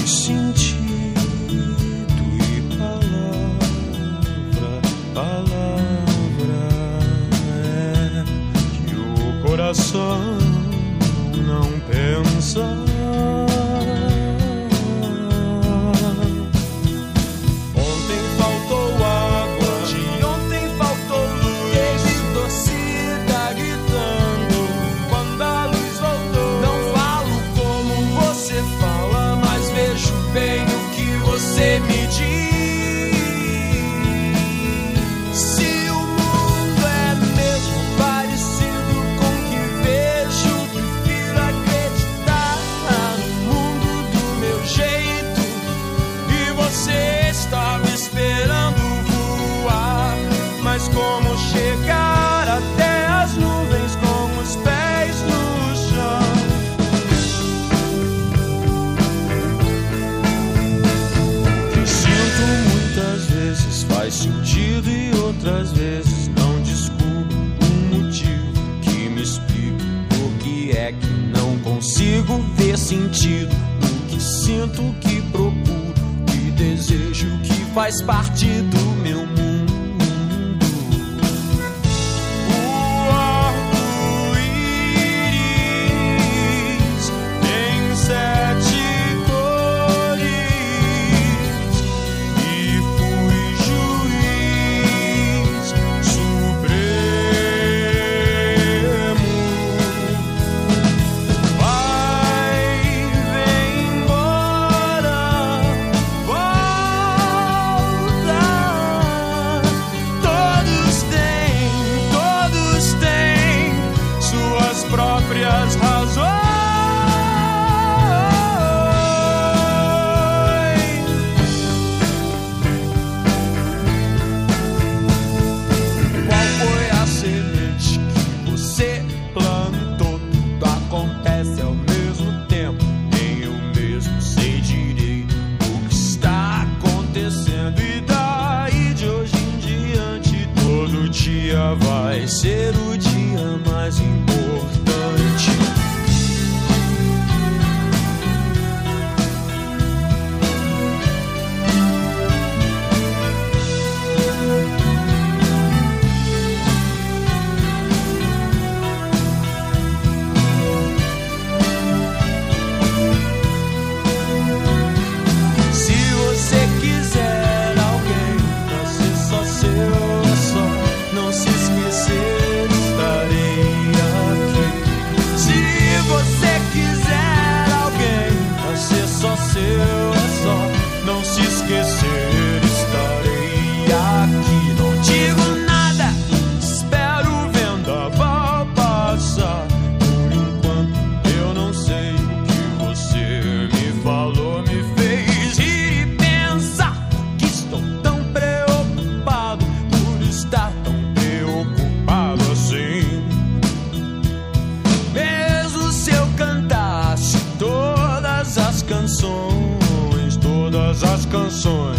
sentido e palavra é que o coração não pensa. Ontem faltou água, de ontem faltou luz, teve torcida gritando quando a luz voltou. Não falo como você fala, mas vejo bem o que você me diz. Se o mundo é mesmo parecido com o que vejo, prefiro acreditar no mundo do meu jeito. E você estava esperando voar, mas como chegar até as nuvens com os pés no chão? Sinto muitas vezes faz sentido e outras vezes não descubro um motivo que me explique por que é que não consigo ver sentido no que sinto, que procuro, que desejo, que faz parte do meu mundo. O arco-íris tem 7 cores e fui juiz supremo. Vai, vem embora, volta. Todos têm suas próprias razões. Qual foi a semente que você plantou? Tudo acontece ao mesmo tempo, nem eu mesmo sei direito o que está acontecendo. E daí de hoje em diante, todo dia vai ser o dia mais importante. Se você quiser alguém pra ser só seu, é só não se esquecer, estarei aqui. Se você quiser alguém pra ser só seu, é só não se esquecer, estarei aqui. Não digo nada, espero o vendaval passar. Por enquanto eu não sei o que você me falou, me fez rir e pensar que estou tão preocupado por estar tão preocupado assim. Mesmo se eu cantasse todas as canções